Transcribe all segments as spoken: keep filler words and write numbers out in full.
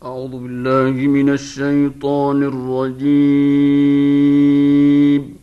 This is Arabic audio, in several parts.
أعوذ بالله من الشيطان الرجيم.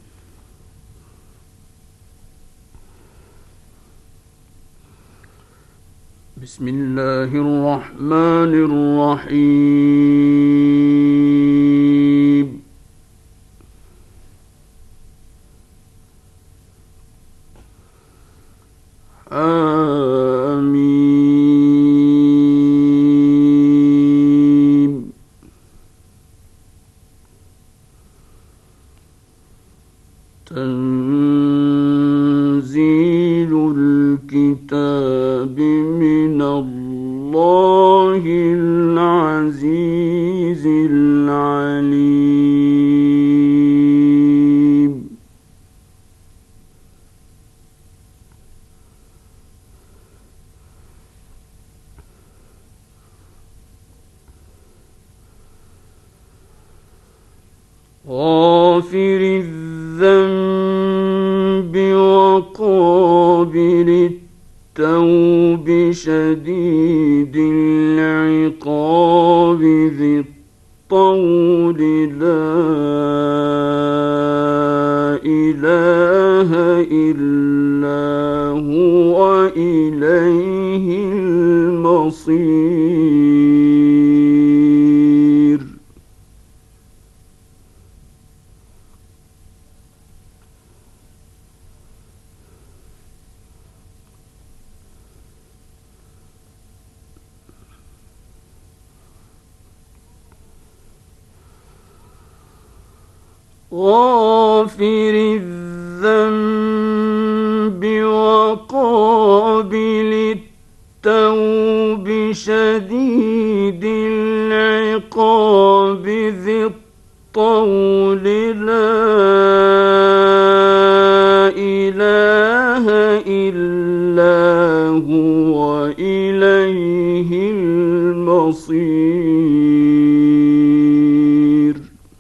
بسم الله الرحمن الرحيم. آمين. تنزيل الكتاب من الله العزيز العليم. غافر الذنب وقابل التوب شديد العقاب ذي الطول لا إله إلا هو إليه المصير. غافر الذنب وقابل التوب شديد العقاب ذي الطول لا إله إلا هو إليه المصير.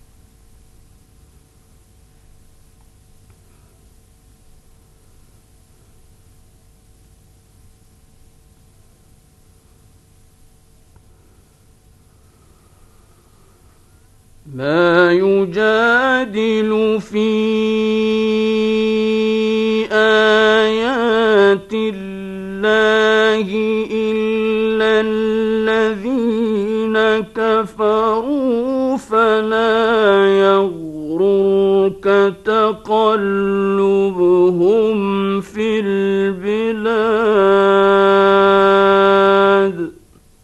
ما يجادل في آيات الله إلا الذين كفروا فلا يغررك تقلبهم في البلاد.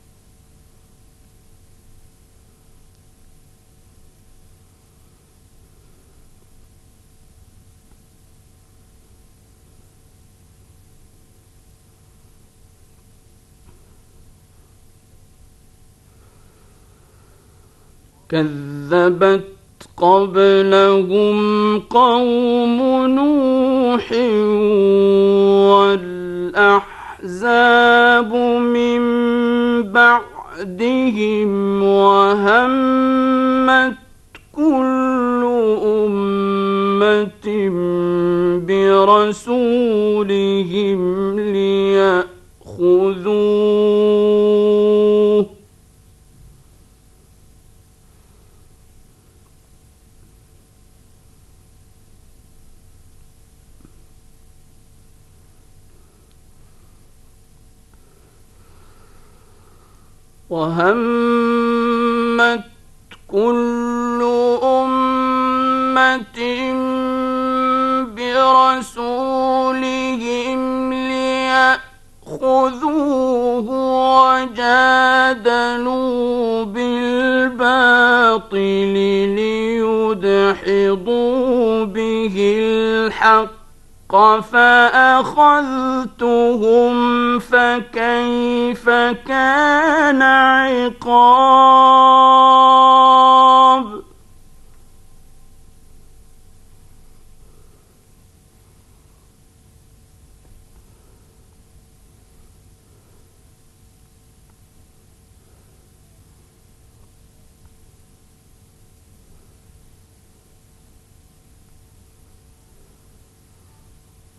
كذبت قبلهم قوم نوح والأحزاب من بعدهم وهمت كل أمة برسولهم ليأخذوه وهمت كل أمة برسولهم ليأخذوه وجادلوا بالباطل ليدحضوا به الحق فأخذتهم فكيف كان عقاب.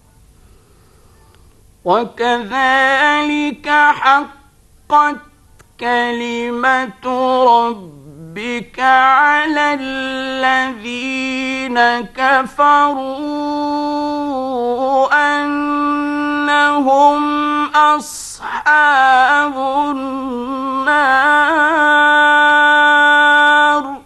وكذلك حقت كلمة ربك على الذين كفروا أنهم أصحاب النار.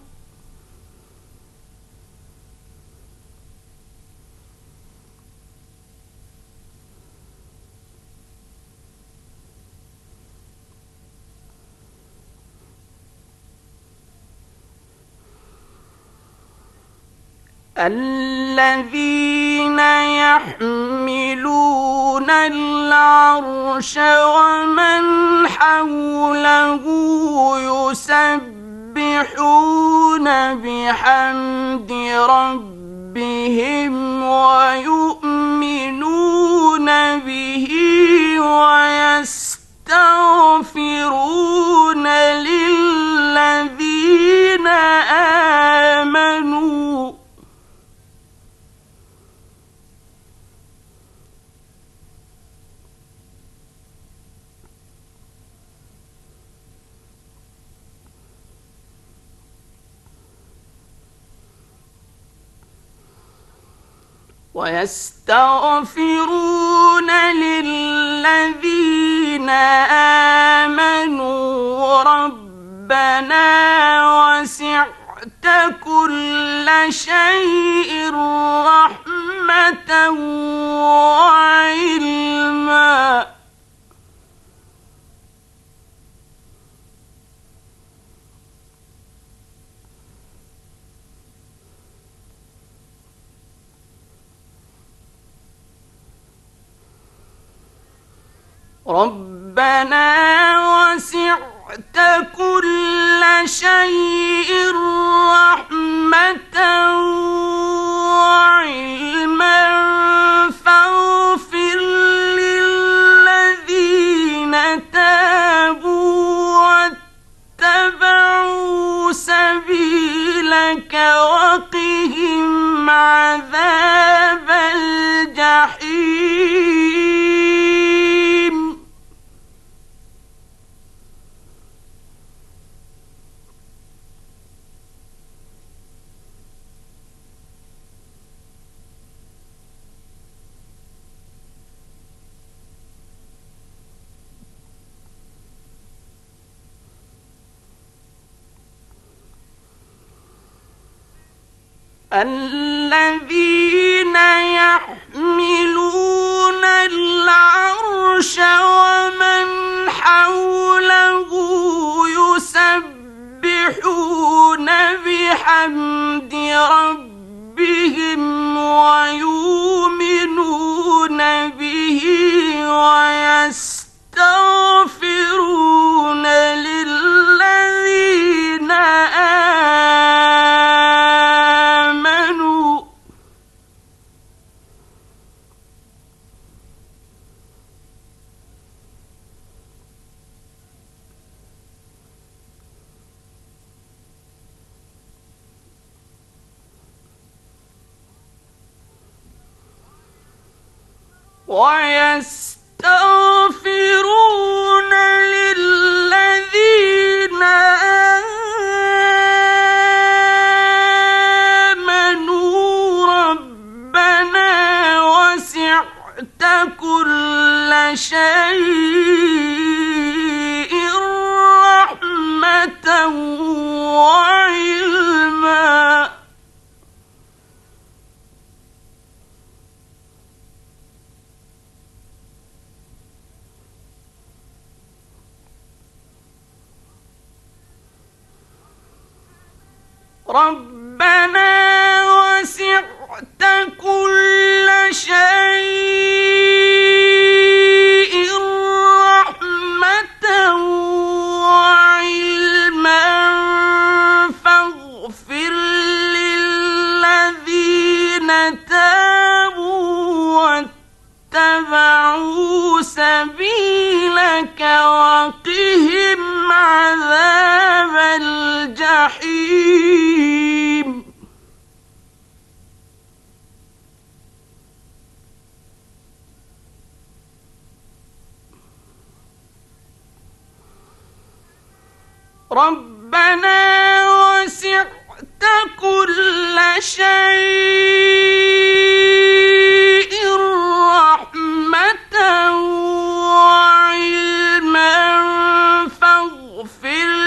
الذين يحملون العرش ومن حوله يسبحون بحمد ربهم ويؤمنون به ويستغفرون للذين آمنوا ويستغفرون للذين آمنوا ربنا وسعت كل شيء رحمة وعلما ربنا وسعت كل شيء رحمة وعلما فاغفر للذين تابوا واتبعوا سبيلك وقهم عذاب الجحيم. الذين يحملون العرش ومن حوله يسبحون بحمد ربهم ويؤمنون به ويستغفرون للذين آمنوا ويستغفرون للذين آمنوا ربنا وسعت كل شيء رحمة وعلما ربنا وسعت كل شيء رحمة وعلما فاغفر للذين تابوا واتبعوا سبيلك وقهم عذاب الجحيم. ربنا وسعت كل شيء رحمة وعلما فاغفر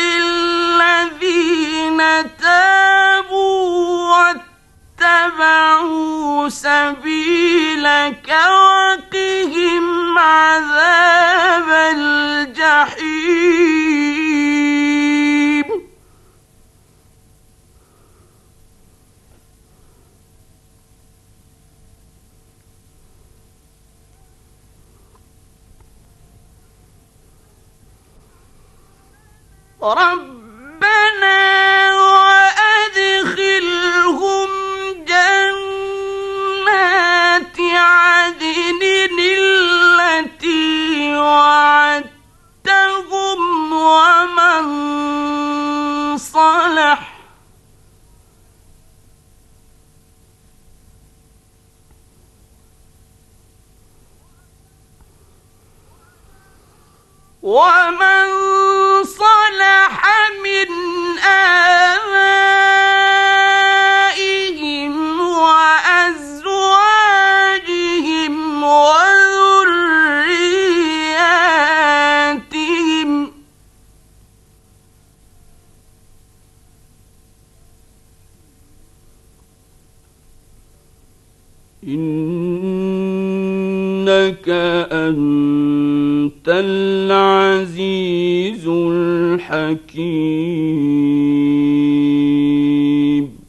للذين تابوا واتبعوا سبيلك وقهم عذاب الجحيم ربنا وأدخلهم جنات عدن التي وعدتهم ومن صلح ومن صلح من آبائهم وأزواجهم وذرياتهم إنك أنت العزيز الحكيم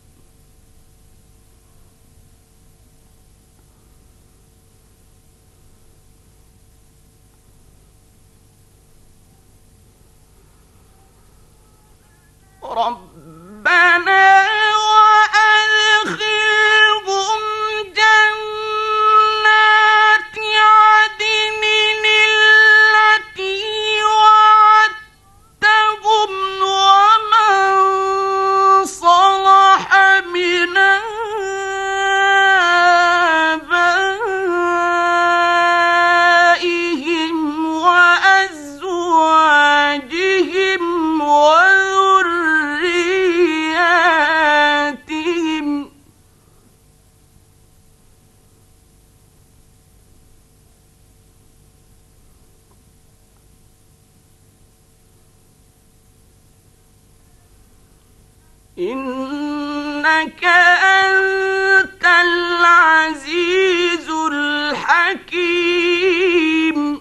ربنا وأدخلهم جنات عدن التي وعدتهم ومن صلح من آبائهم وأزواجهم وذرياتهم إنك أنت العزيز الحكيم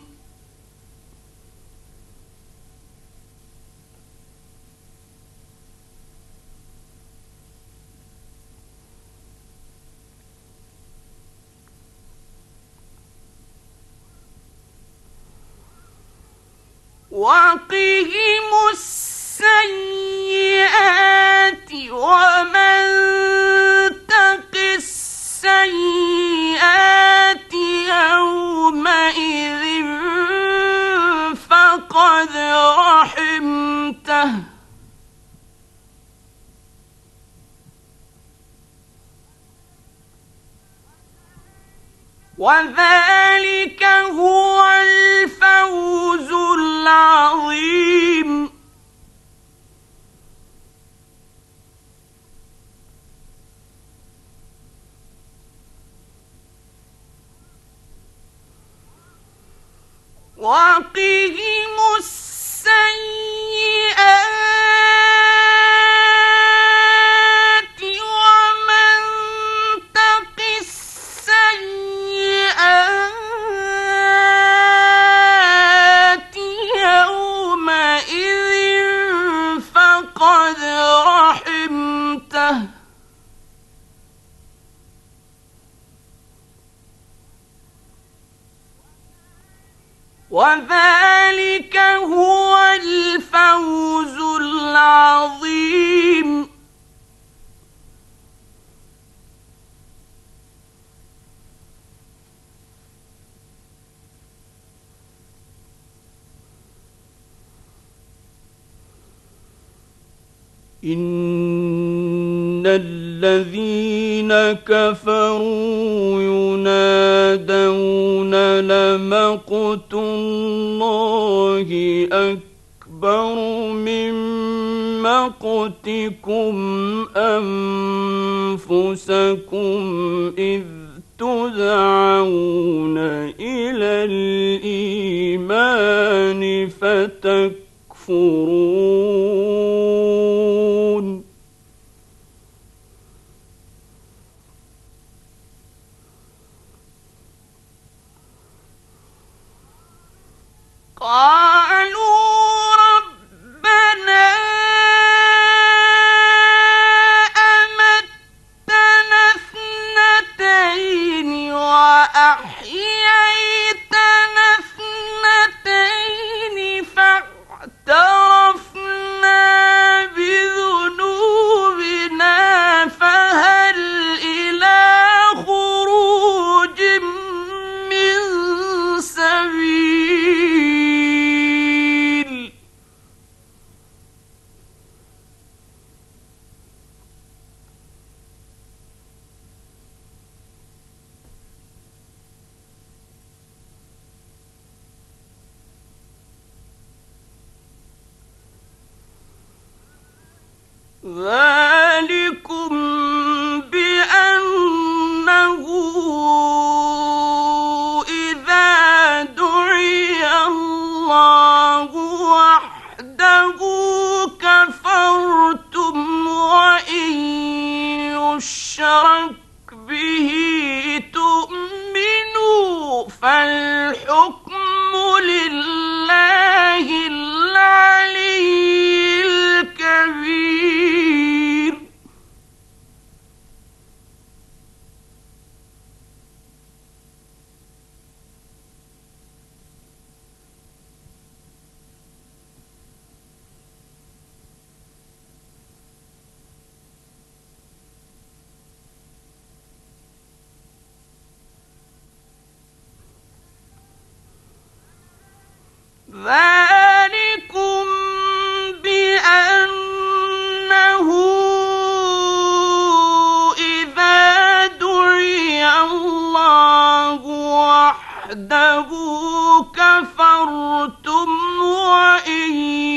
وقهم السيئات ومن تق السيئات يومئذ فقد رحمته وذلك هو الفوز العظيم وقهم السيئات ومن تق السيئات يومئذ فقد رحمته وذلك هو الفوز العظيم إن الذين كفروا ينادون لمقت الله أكبر أكبر من مقتكم أنفسكم إذ تدعون إلى الإيمان فتكفرون قالوا ربنا أمتنا اثنتين وأحييتنا اثنتين فاعترفنا بذنوبنا فهل إلى خروج من سبيل ذلكم بأنه إذا دعي الله وحده كفرتم وإن يشرك به تؤمنوا فالحكم لله العلي الكبير ذلكم بأنه إذا دعي الله وحده كفرتم وإن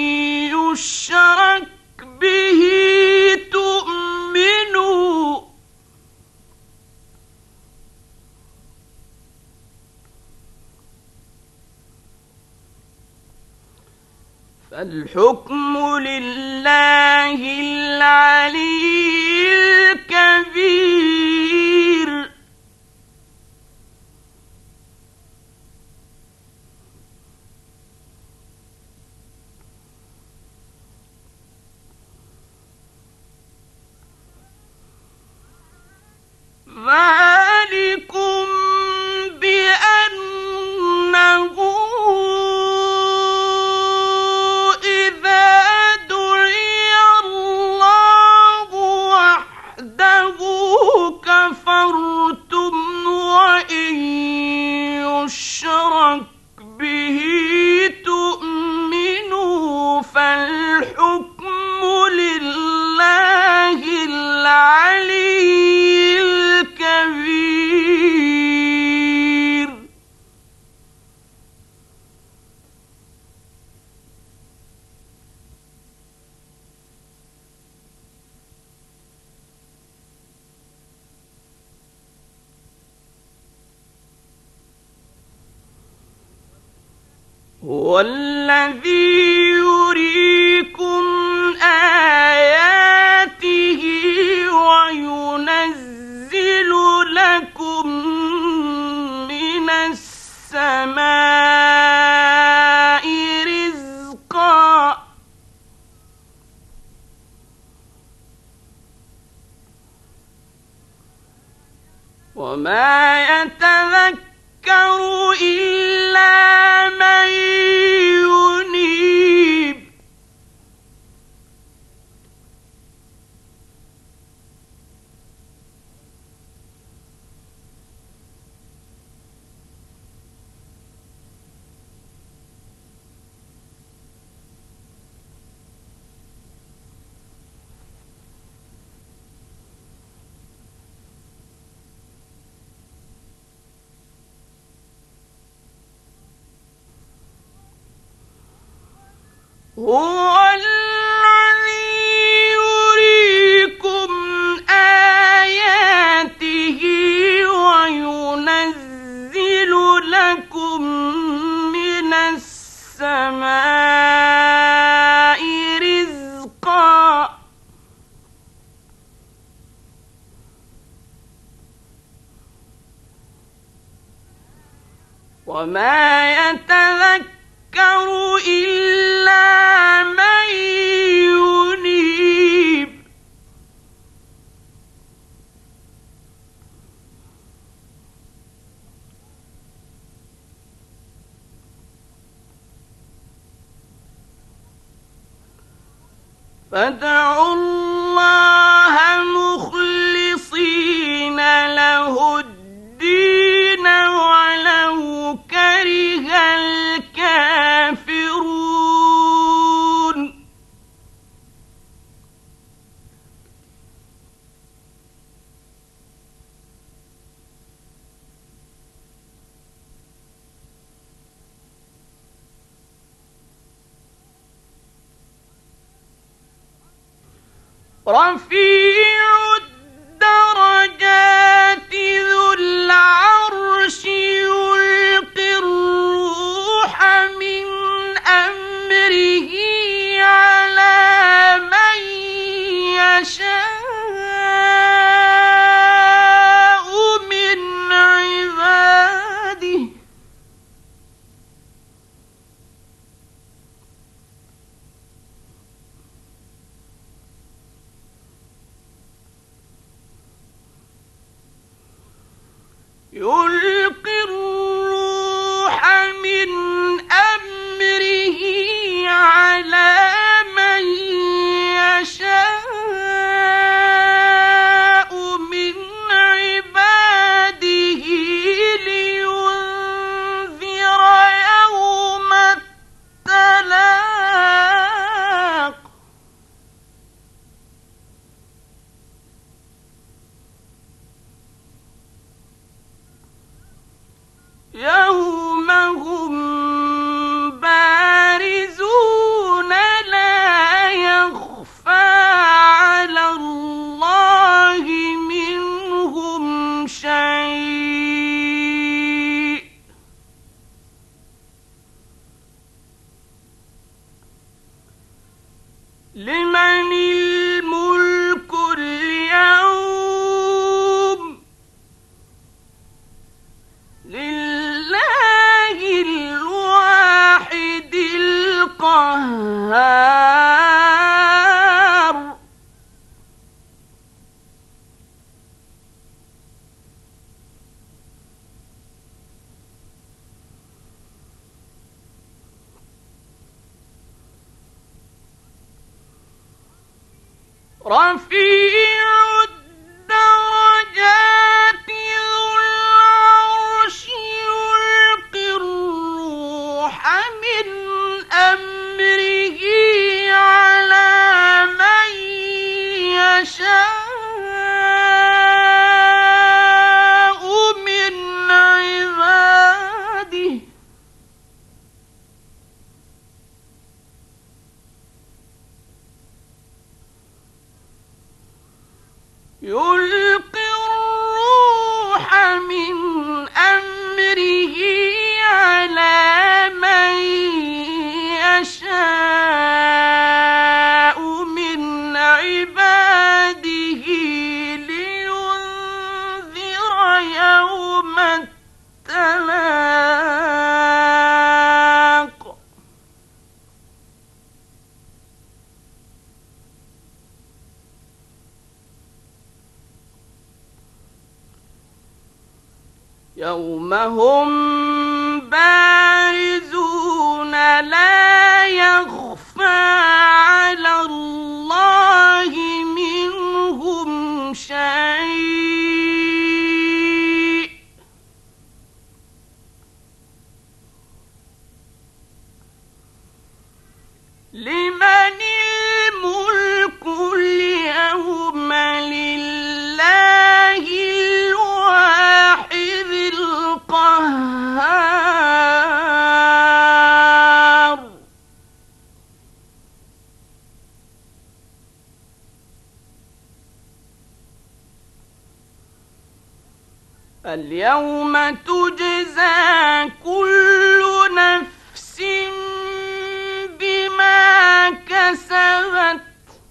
يشرك به تؤمنوا فالحكم لله العلي الكبير ذلكم بأنه إذا دعي الله وحده كفرتم وإن يشرك به تؤمنوا فالحكم لله العلي الكبير هو الذي يريكم آياته وينزل لكم من السماء رزقا وما يتذكر إلا من ينيب هو الذي يريكم آياته وينزل لكم من السماء رزقا وما يتذكر إلا من ينيب فادعوا الله مخلصين له الدين ولو كره الكافرون رفيع الدرجات ذو العرش يلقي الروح من أمره على من يشاء من عباده يلقي الروح من أمره على من يشاء من عباده لينذر يوم التلاق يوم هم بارزون لا يخفى على الله منهم شيء لمن الملك اليوم لله الواحد القهار رفيع الدرجات ذو العرش يلقي الروح من أمره على من يشاء من عباده يلقي الروح من أمره على من يشاء من عباده لينذر يوم التلاق يوم هم بارزون لا يخفى على الله منهم شيء لمن الملك اليوم لله الواحد القهار اليوم تجزى كل نفس بما كسبت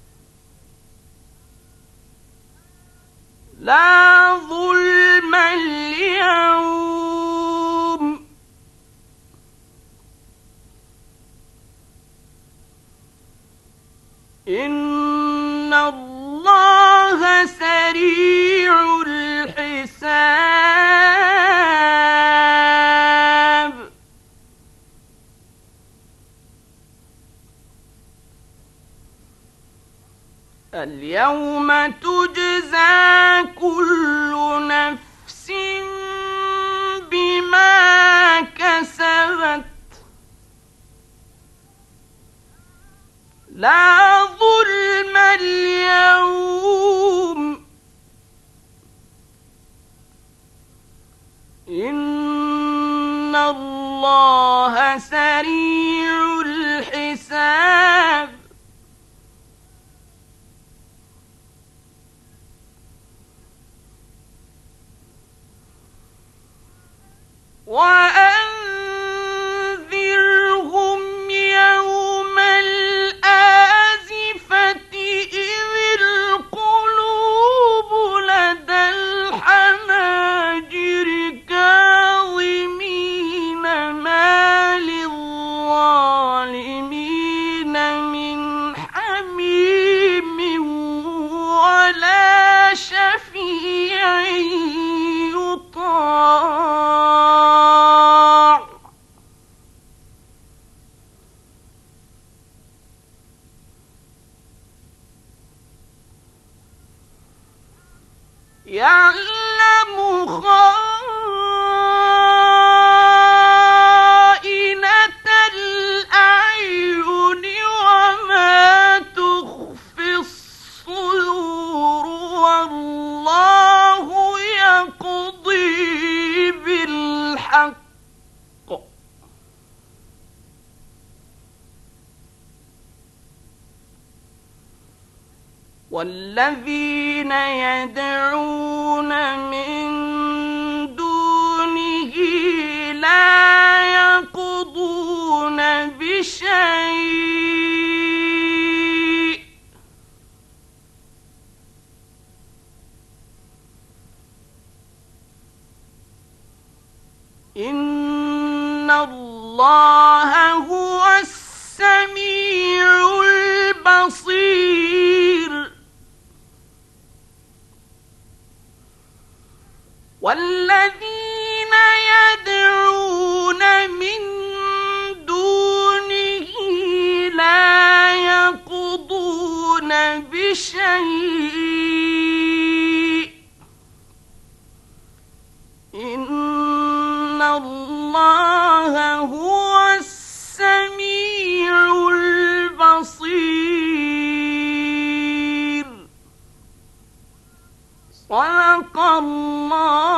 لا ظلم اليوم إن الله سريع الحساب اليوم تجزى كل نفس بما كسبت لا ظلم اليوم إن الله سريع الحساب وأنذرهم يوم الآزفة إذ القلوب لدى الحناجر كاظمين ما للظالمين من حميم ولا شفيع يطاع يعلم خائنة الأعين وما تخفي الصدور والله يقضي بالحق والذين يدعون من دونه لا يقضون بشيء إن الله هو السميع البصير والذين يدعون من دونه لا يقضون بشيء إن الله هو السميع البصير صدق الله